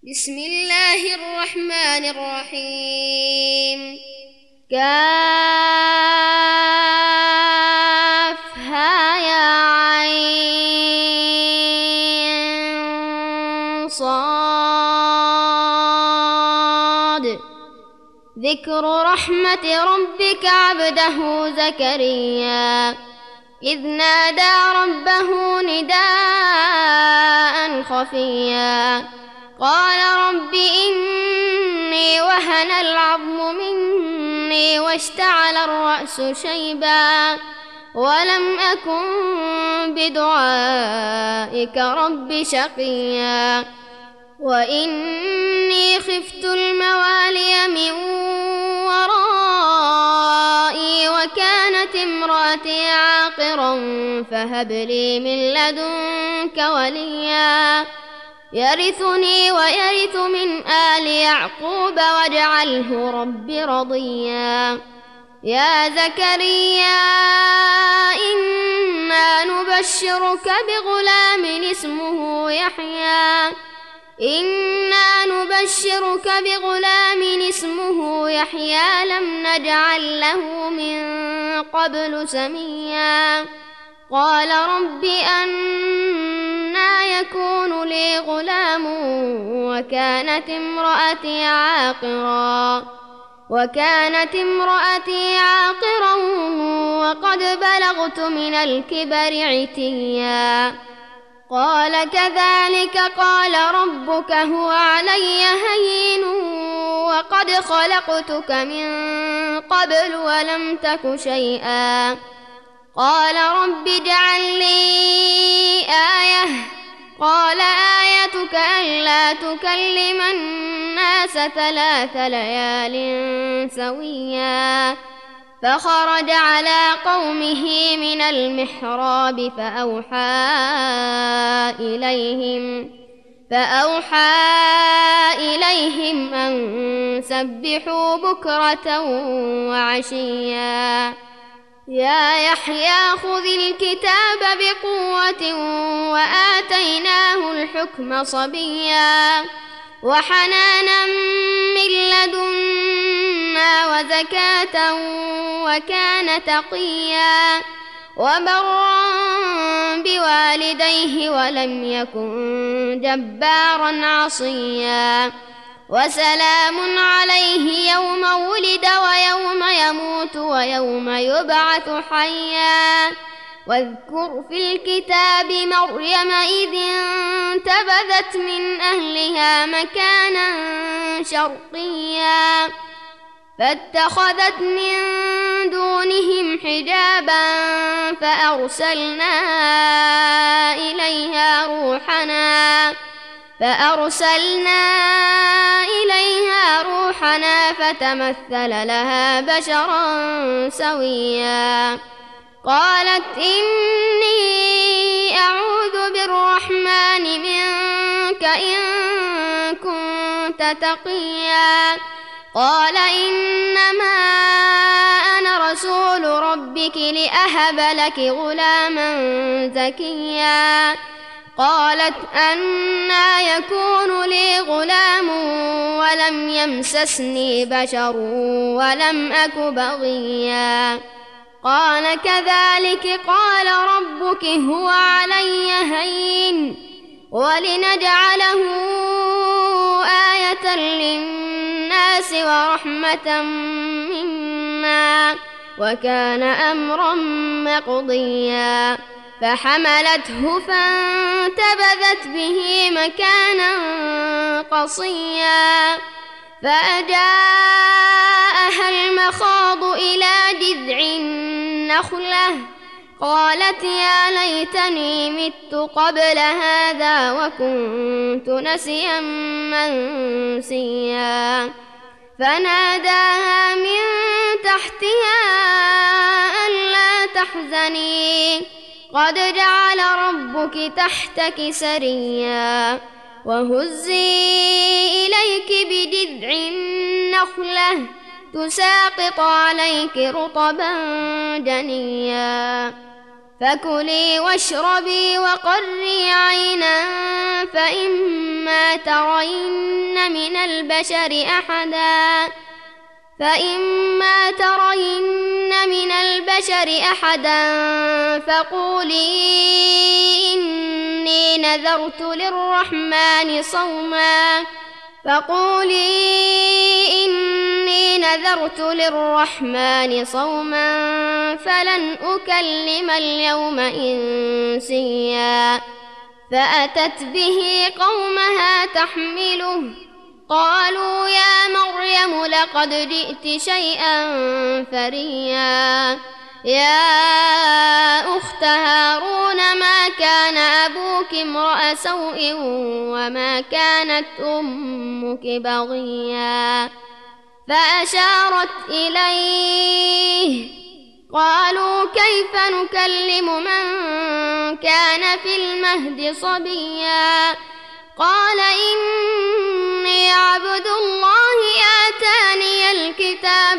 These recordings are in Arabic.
بسم الله الرحمن الرحيم. كافها يا عين صاد. ذكر رحمة ربك عبده زكريا إذ نادى ربه نداء خفيا قال رب إني وهن العظم مني واشتعل الرأس شيبا ولم أكن بدعائك رب شقيا وإني خفت الموالي من ورائي وكانت امرأتي عاقرا فهب لي من لدنك وليا يرثني ويرث من آل يعقوب واجعله رب رضيا. يا زكريا إنا نبشرك بغلام اسمه يحيى لم نجعل له من قبل سميا قال رب أنى يكون لي غلام وكانت امرأتي عاقرا وقد بلغت من الكبر عتيا قال كذلك قال ربك هو علي هين وقد خلقتك من قبل ولم تك شيئا قال رب اجعل لي آية قال آيتك ألا تكلم الناس 3 ليال سويا فخرج على قومه من المحراب فأوحى إليهم أن سبحوا بكرة وعشيا يا يحيى خذ الكتاب بقوة وآتيناه الحكم صبيا وحنانا من لدنا وزكاة وكان تقيا وبرا بوالديه ولم يكن جبارا عصيا وسلام عليه يوم ولد ويوم يموت ويوم يبعث حيا واذكر في الكتاب مريم إذ انتبذت من أهلها مكانا شرقيا فاتخذت من دونهم حجابا فأرسلنا إليها روحنا فتمثل لها بشرا سويا قالت إني أعوذ بالرحمن منك إن كنت تقيا قال إنما أنا رسول ربك لأهب لك غلاما زكيا قالت أنى يكون لي غلام ولم يمسسني بشر ولم أك بغيا قال كذلك قال ربك هو علي هين ولنجعله آية للناس ورحمة منا وكان أمرا مقضيا فحملته فانتبذت به مكانا قصيا فأجاءها المخاض إلى جذع النخلة قالت يا ليتني مت قبل هذا وكنت نسيا منسيا فناداها من تحتها ألا تحزني قد جعل ربك تحتك سريا وهزي إليك بجذع النخلة تساقط عليك رطبا جنيا فكلي واشربي وقري عينا فإما ترين من البشر أحدا فقولي إني نذرت للرحمن صوما فلن أكلم اليوم إنسيا. فأتت به قومها تحمله قالوا يا مريم لقد جئت شيئا فريا. يا أخت هارون ما كان أبوك امرأ سوء وما كانت أمك بغيا. فأشارت إليه قالوا كيف نكلم من كان في المهد صبيا. قال إني عبد الله آتاني الكتاب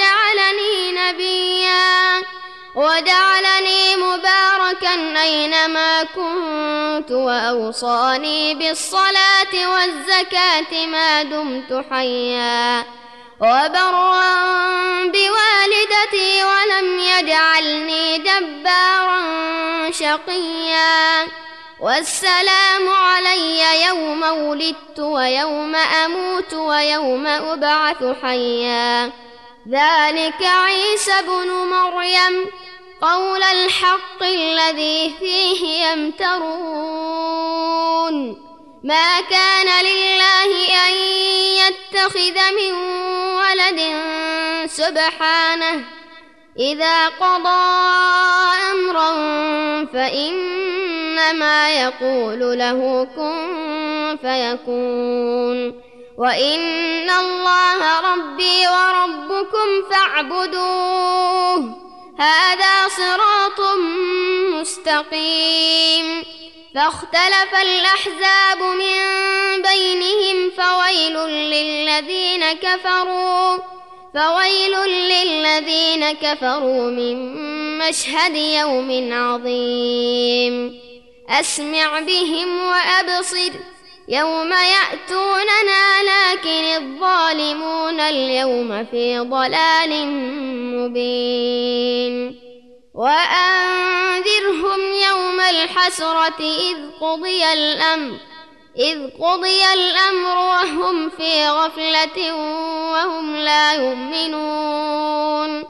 وجعلني مباركا أينما كنت وأوصاني بالصلاة والزكاة ما دمت حيا وبرا بوالدتي ولم يجعلني جبارا شقيا. والسلام علي يوم ولدت ويوم أموت ويوم أبعث حيا. ذلك عيسى بن مريم قول الحق الذي فيه يمترون. ما كان لله أن يتخذ من ولد سبحانه إذا قضى أمرا فإنما يقول له كن فيكون. وإن الله ربي وربكم فاعبدوه هذا صراط مستقيم. فاختلف الأحزاب من بينهم فويل للذين كفروا من مشهد يوم عظيم. أسمع بهم وأبصر يوم يأتوننا لكن الظالمون اليوم في ضلال مبين. وأنذرهم يوم الحسرة إذ قضي الأمر وهم في غفلة وهم لا يؤمنون.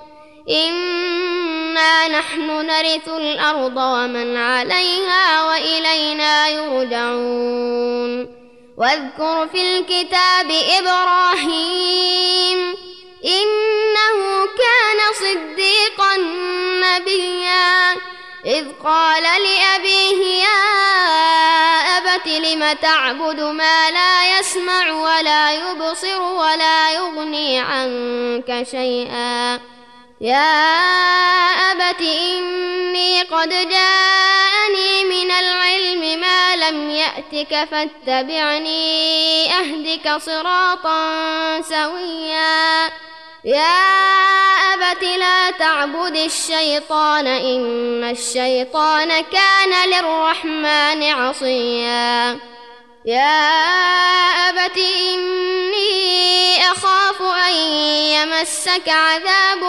إنا نحن نرث الأرض ومن عليها وإلينا يرجعون. واذكر في الكتاب إبراهيم إنه كان صديقا نبيا. إذ قال لأبيه يا أبت لم تعبد ما لا يسمع ولا يبصر ولا يغني عنك شيئا. يا أبت إني قد جاءني من العلم ما لم يأتك فاتبعني أهدك صراطا سويا. يا أبت لا تعبد الشيطان إن الشيطان كان للرحمن عصيا. يا أبت إني أخاف أن يمسك عذاب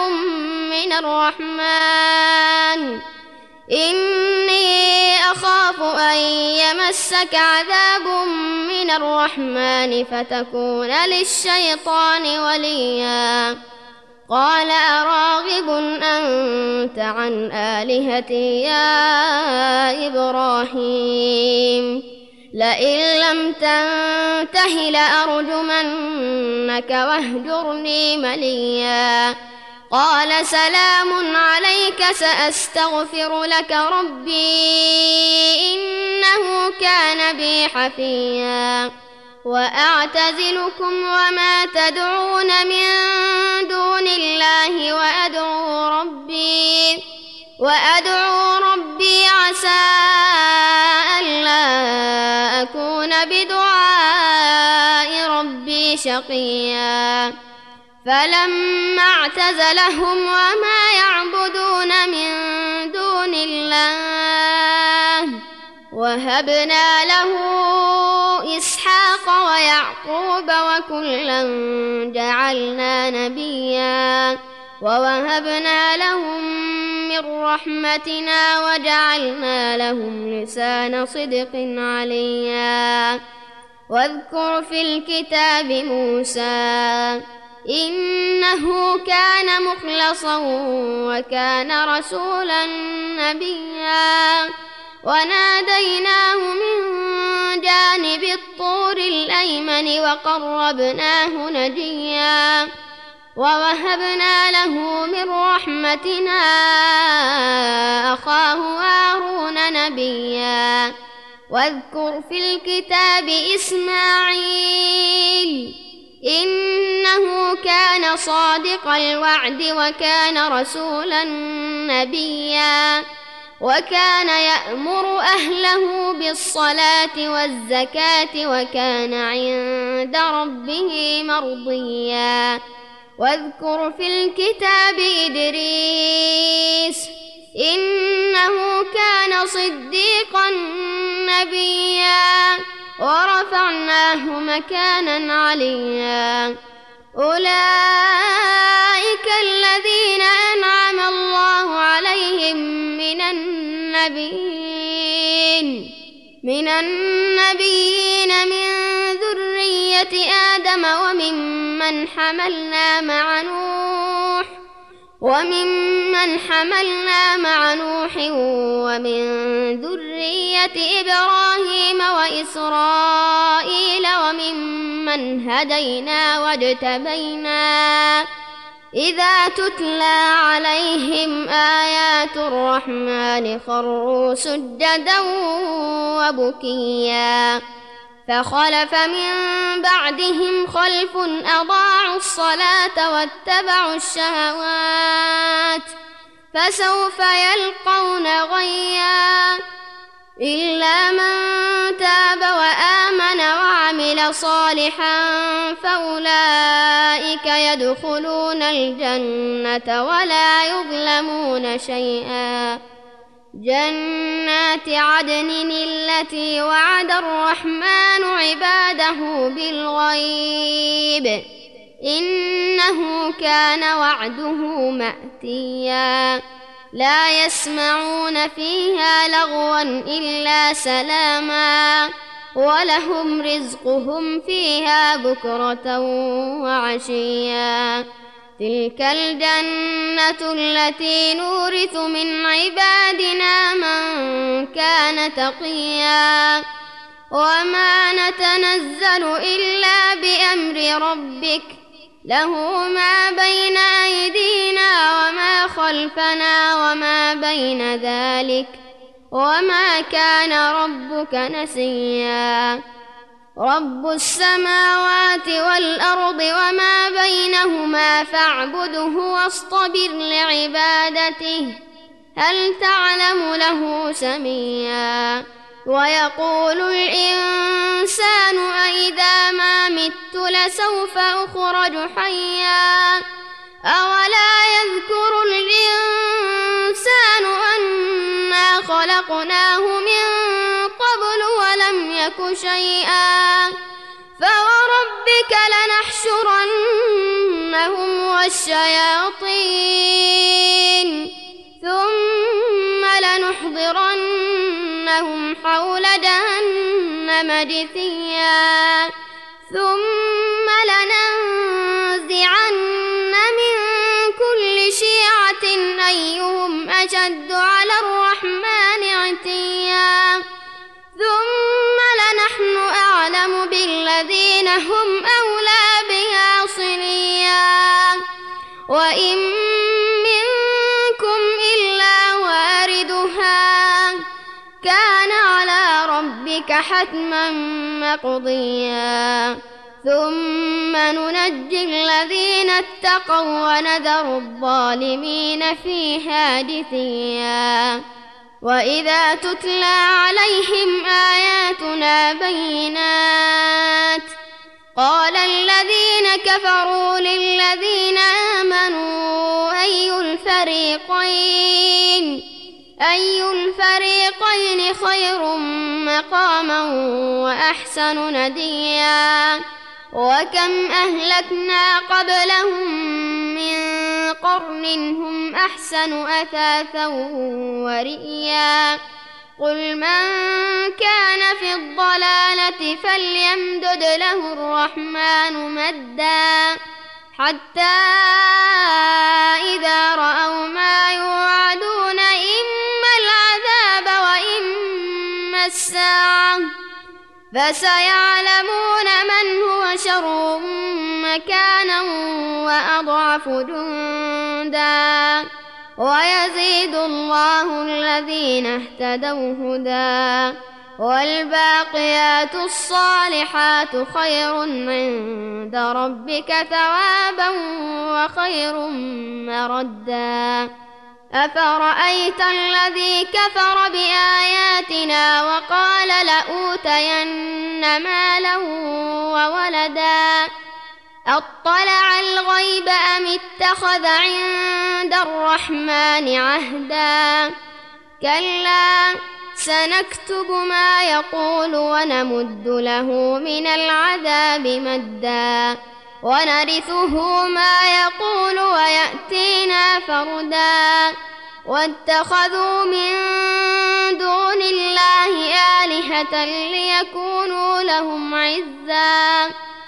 من الرحمن فتكون للشيطان وليا. قال أراغب أنت عن آلهتي يا إبراهيم لئن لم تنته لأرجمنك واهجرني مليا. قال سلام عليك سأستغفر لك ربي إنه كان بي حفيا. وأعتزلكم وما تدعون من دون الله وأدعو ربي عسى ألا أكون بدعاء ربي شقيا. فلما اعتزلهم وما يعبدون من دون الله وهبنا له إسحاق ويعقوب وكلا جعلنا نبيا ووهبنا لهم من رحمتنا وجعلنا لهم لسان صدق عليا واذكر في الكتاب موسى إنه كان مخلصا وكان رسولا نبيا وناديناه من جانب الطور الأيمن وقربناه نجيا ووهبنا له من رحمتنا أخاه هارون نبيا واذكر في الكتاب إسماعيل إنه كان صادق الوعد وكان رسولا نبيا وكان يأمر أهله بالصلاة والزكاة وكان عند ربه مرضيا واذكر في الكتاب إدريس إنه كان صديقا نبيا ورفعناه مكانا عليا أولئك الذين أنعم الله عليهم من النبيين من ذرية آدم وممن حملنا مع نوح ومن ذرية إبراهيم وإسرائيل وممن هدينا واجتبينا إذا تتلى عليهم آيات الرحمن خروا سجدا وبكيا فخلف من بعدهم خلف أضاعوا الصلاة واتبعوا الشهوات فسوف يلقون غيا إلا من تاب وآمن وعمل صالحا فأولئك يدخلون الجنة ولا يظلمون شيئا جنات عدن التي وعد الرحمن عباده بالغيب إنه كان وعده مأتيا لا يسمعون فيها لغوا إلا سلاما ولهم رزقهم فيها بكرة وعشيا تلك الجنة التي نورث من عبادنا من كان تقيا وما نتنزل إلا بأمر ربك له ما بين أيدينا وما خلفنا وما بين ذلك وما كان ربك نسيا رب السماوات والأرض وما بينهما فاعبده واصطبر لعبادته هل تعلم له سميا ويقول الإنسان أإذا ما مت لسوف أخرج حيا أولا يذكر الإنسان أنا خلقناه من قبل ولم يك شيئا فوربك لنحشرنهم والشياطين ثم لنحضرنهم حول جهنم جثيا ثم لننزعن من كل شيعة أيهم أشد على الرحمن عتيا ثم لنحن أعلم بالذين هم أولى بها صليا وإن منكم إلا واردها كان على ربك حتما مقضيا ثم ننجي الذين اتقوا ونذر الظالمين فيها جثيا وإذا تتلى عليهم آياتنا بينات قال الذين كفروا للذين آمنوا أي الفريقين خير مقاما وأحسن نديا وكم أهلكنا قبلهم من قرن هم أحسن أثاثا ورئيا قل من كان في الضلالة فليمدد له الرحمن مدا حتى إذا رأوا ما يوعدون إما العذاب وإما الساعة فسيعلمون من هو شر مكانا وأضعف جندا ويزيد الله الذين اهتدوا هدى والباقيات الصالحات خير عند ربك ثوابا وخير مردا أفرأيت الذي كفر بآياتنا وقال لأوتين مالا وولدا أطلع الغيب أم اتخذ عند الرحمن عهدا كلا سنكتب ما يقول ونمد له من العذاب مدا ونرثه ما يقول ويأتينا فردا واتخذوا من دون الله آلهة ليكونوا لهم عزا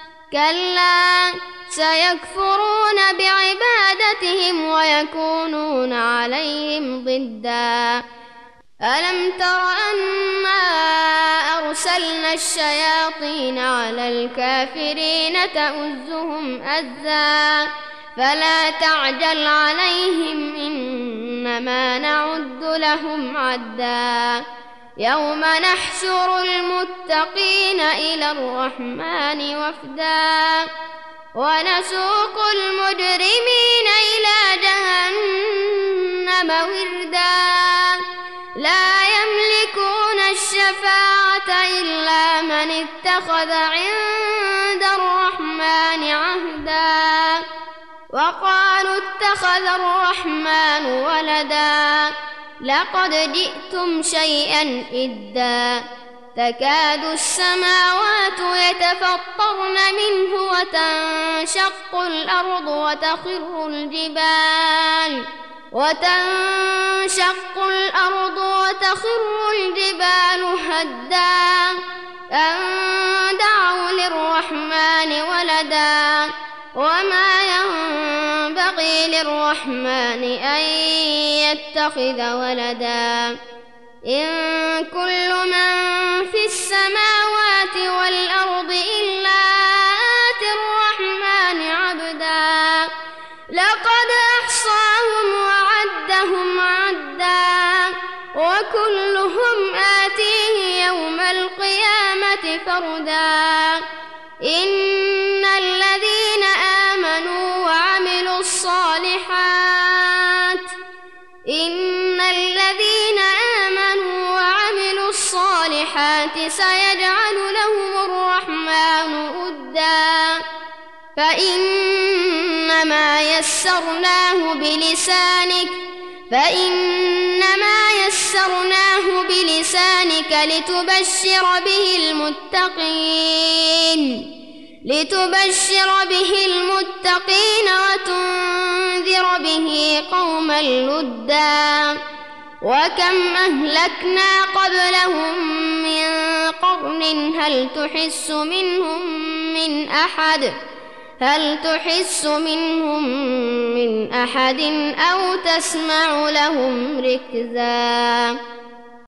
كلا سيكفرون بعبادتهم ويكونون عليهم ضدا ألم تر أنا أرسلنا الشياطين على الكافرين تؤزهم أزا فلا تعجل عليهم إنما نعد لهم عدا يوم نحشر المتقين إلى الرحمن وفدا ونسوق المجرمين إلى جهنم وردا لا يملكون الشفاعة إلا من اتخذ عند الرحمن عهدا وقالوا اتخذ الرحمن ولدا لقد جئتم شيئا إدا تكاد السماوات يتفطرن منه وتنشق الأرض وتخر الجبال هدا أن دعوا للرحمن ولدا وما ينبغي للرحمن أن يتخذ ولدا إن كل من في السماوات والأرض إلا آتي الرحمن عبدا لقد أحصاهم وعدهم عدا وكلهم آتيه يوم القيامة فردا إن الذين آمنوا وعملوا الصالحات سيجعل لهم الرحمن ودا فإنما يسرناه بلسانك لتبشر به المتقين وتنذر به قوما لدا وكم أهلكنا قبلهم من قرن هل تحس منهم من أحد أو تسمع لهم ركزا